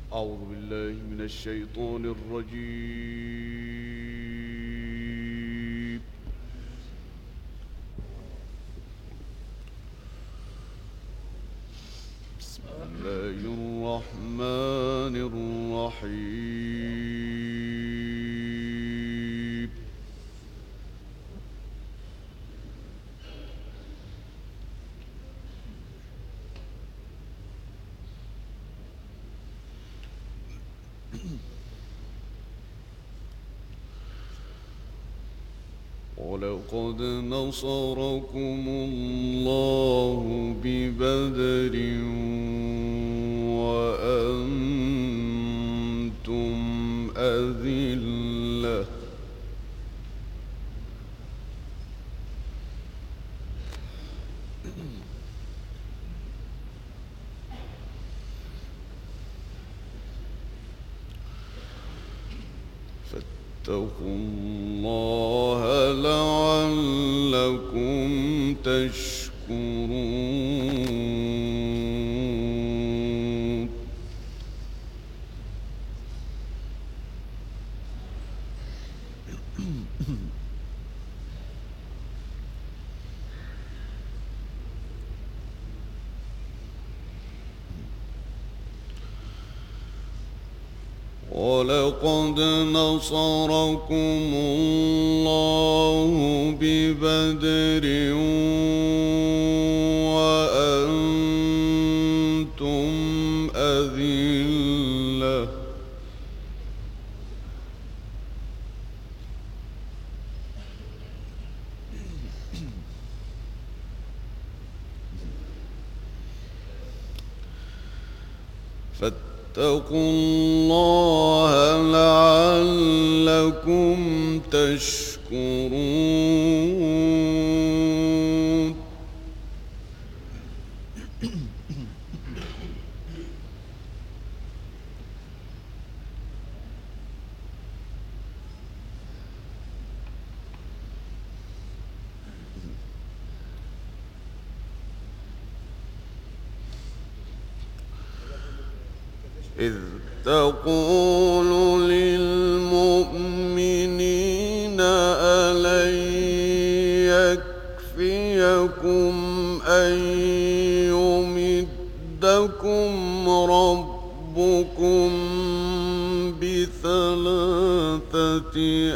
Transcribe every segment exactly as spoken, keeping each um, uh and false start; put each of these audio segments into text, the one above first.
أعوذ بالله من الشيطان الرجيم. بسم الله الرحمن الرحيم. ولقد نصركم الله ببدر وأنتم أذلة فاتقوا الله لعلكم تشكرون. ولقد نصركم الله ببدر وأنتم أذلة فاتقوا الله لعلكم تشكرون. إذ تقول للمؤمنين ألن يكفيكم أن يمدكم ربكم بثلاثة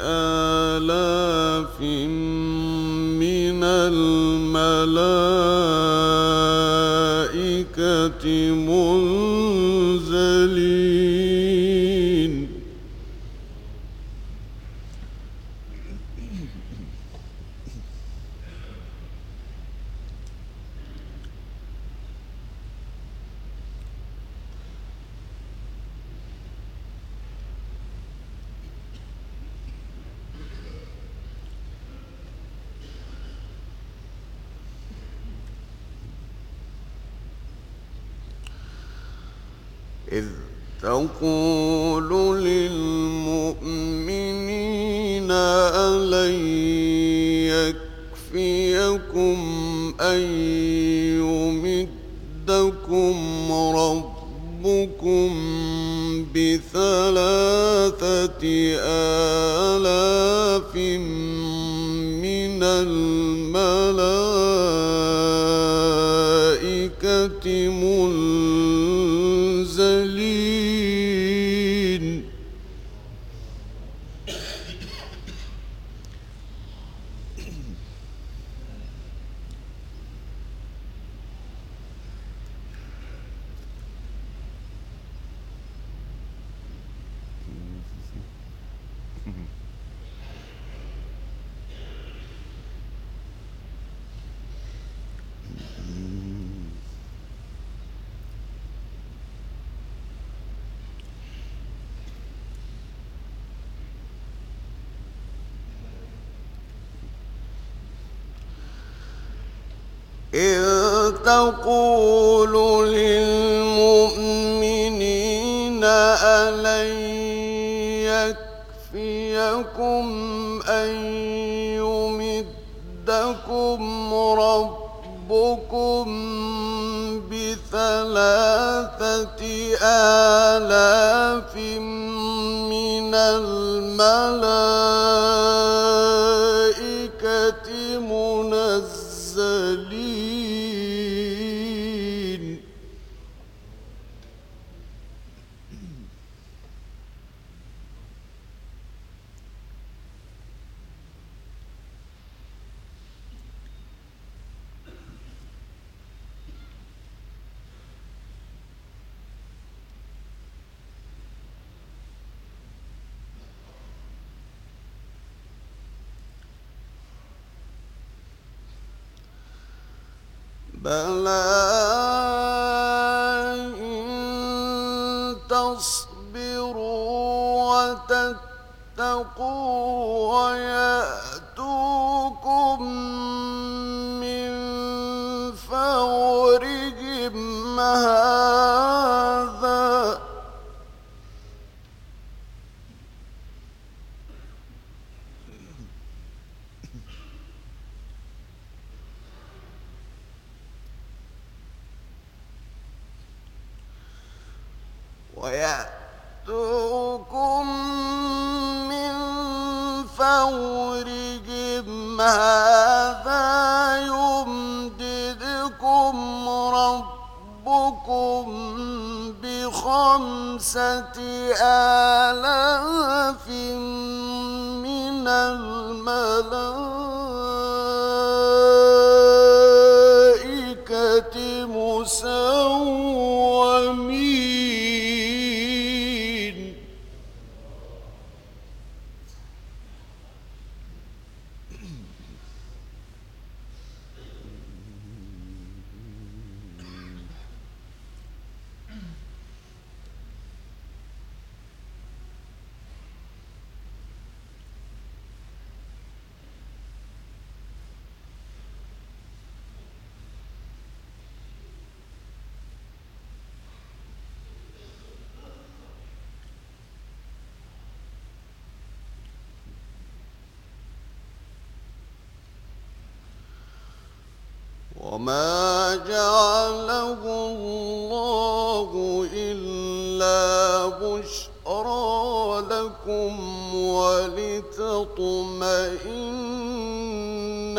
آلاف من الملائكة منزلين. إذ تقول للمؤمنين ألن يكفيكم أن يمدكم ربكم بثلاثة آلاف من الملائكة منزلين. إذ تقول للمؤمنين ألن يكفيكم أن يمدكم ربكم بثلاثة آلاف بلى إن تصبروا وتتقوا ويأتوكم من فورهم هذا ويأتوكم من فورهم هذا يمددكم ربكم بخمسة آلاف من الملائكة مسومين. وما جعله الله إلا بشرى لكم ولتطمئن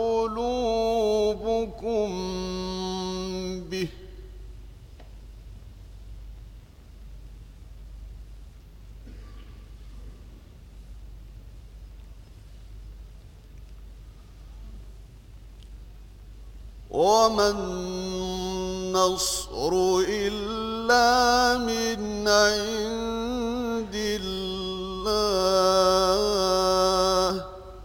قلوبكم به وما النصر إلا من عند الله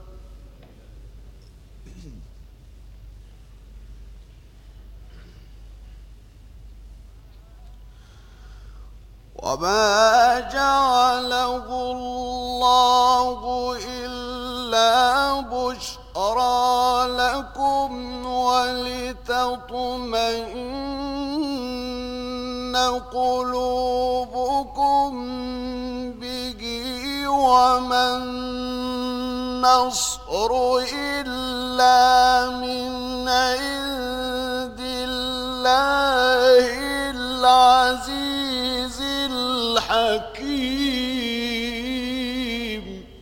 وما جعله الله إلا بشرى لكم ولتطمئن قلوبكم به وما النصر إلا من عند الله العزيز الحكيم.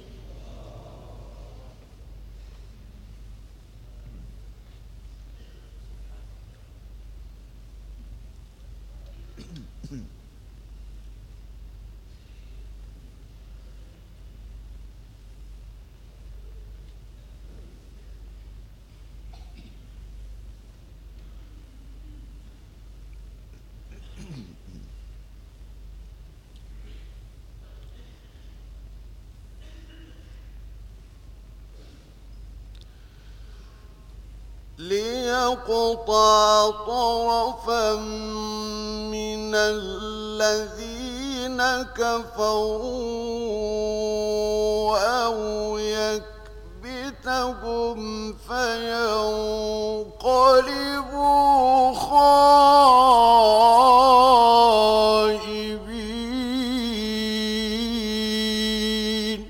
ليقطع طرفا من الذين كفروا أو يكبتهم فينقلبوا خائبين.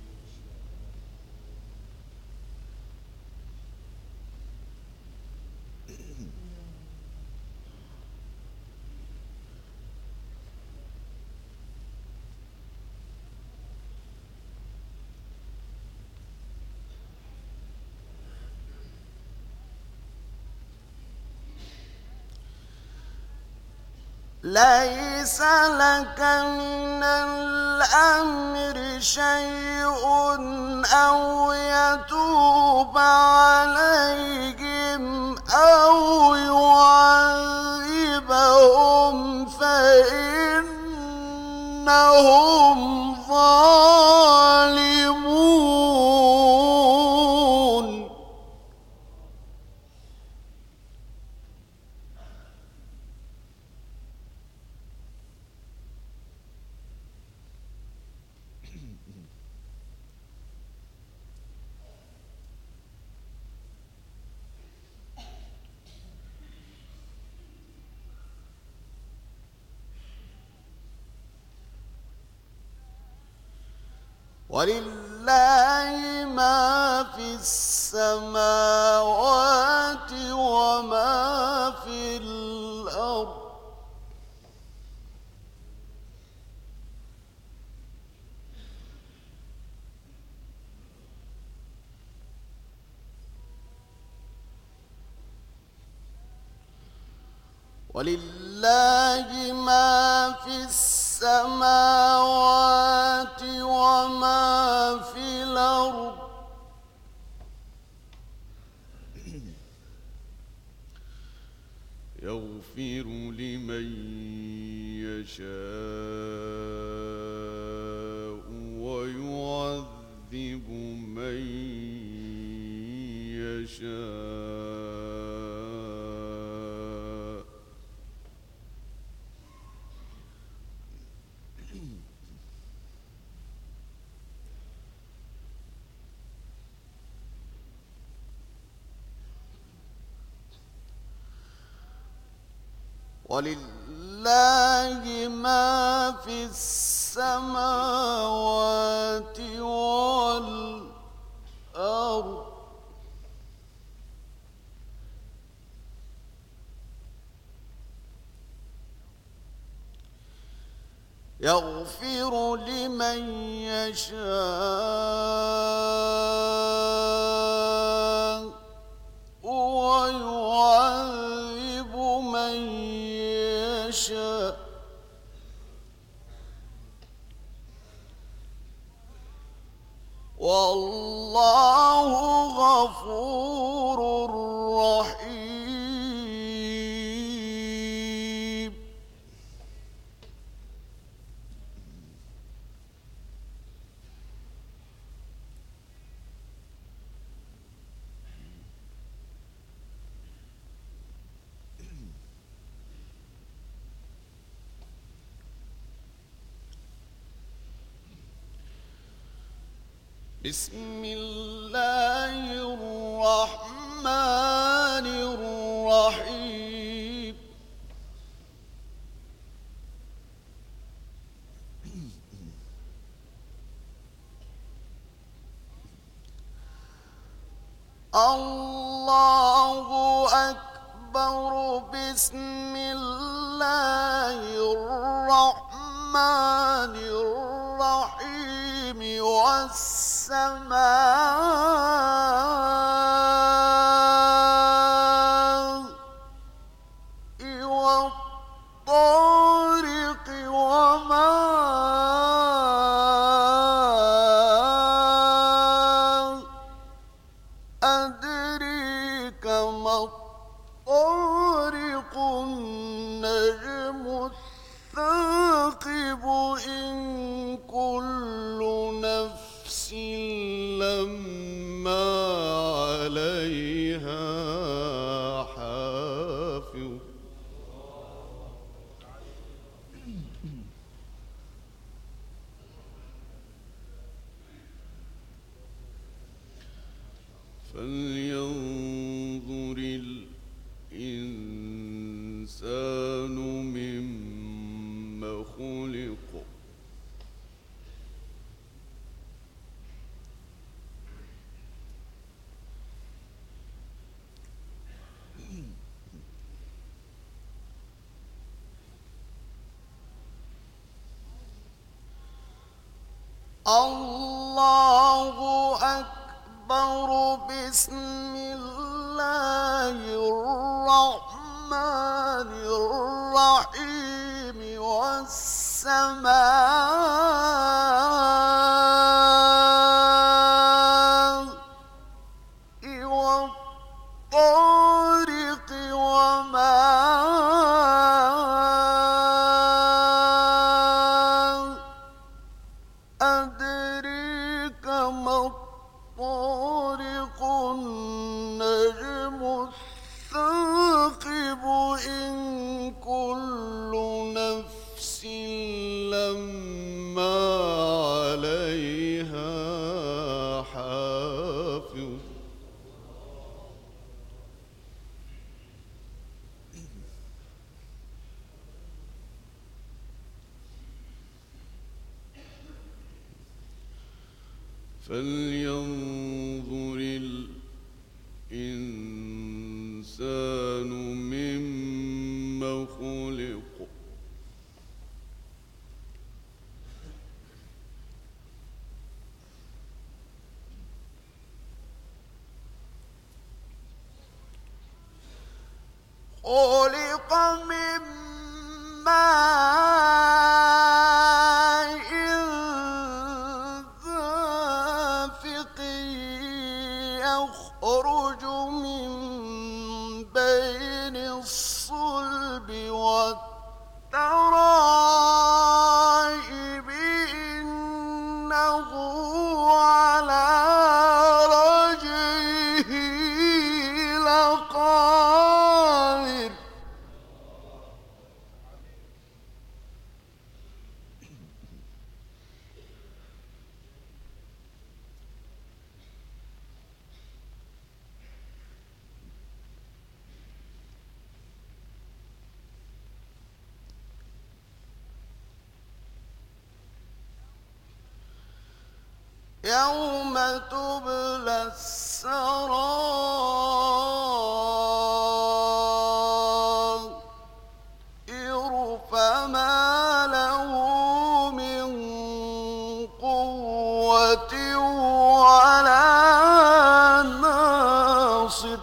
ليس لك من الأمر شيء أو يتوب عليهم أو يعذبهم فإنهم ظالمون. ولله ما في السماوات وما في الأرض ولله ما في السماوات وما في الأرض يغفر لمن يشاء ويعذب من يشاء ولله ما في السماوات والأرض يغفر لمن يشاء ويعذب من يشاء والله غفور رحيم بسم الله الرحمن الرحيم الله أكبر بسم الله الرحمن الرحيم والسماء والطارق وما أدريك ما الطارق النجم الثاقب إن كل نفس لما عليها حافظ فلينظر الإنسان مما خلق الله أكبر بسم الله الرحمن الرحيم والسماء والطارق وما أدريك ما الطارق النجم الثاقب إن كل نفس لما فلينظر الإنسان مما خلق خلق من ماء دافق يخرج من بين الصلب والترائب إنه على رجعه لقادر. يوم تبلى السرائر فما له من قوة ولا ناصر.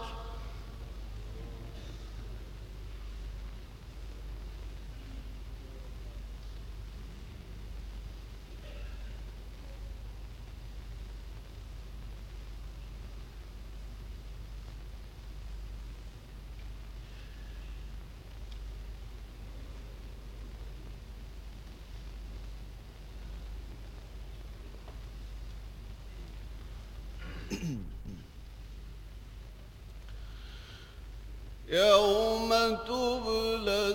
يوم تبلى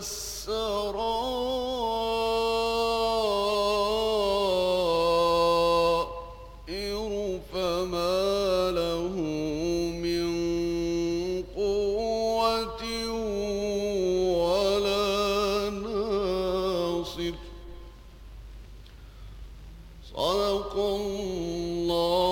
السرائر فما له من قوة ولا ناصر. صدق الله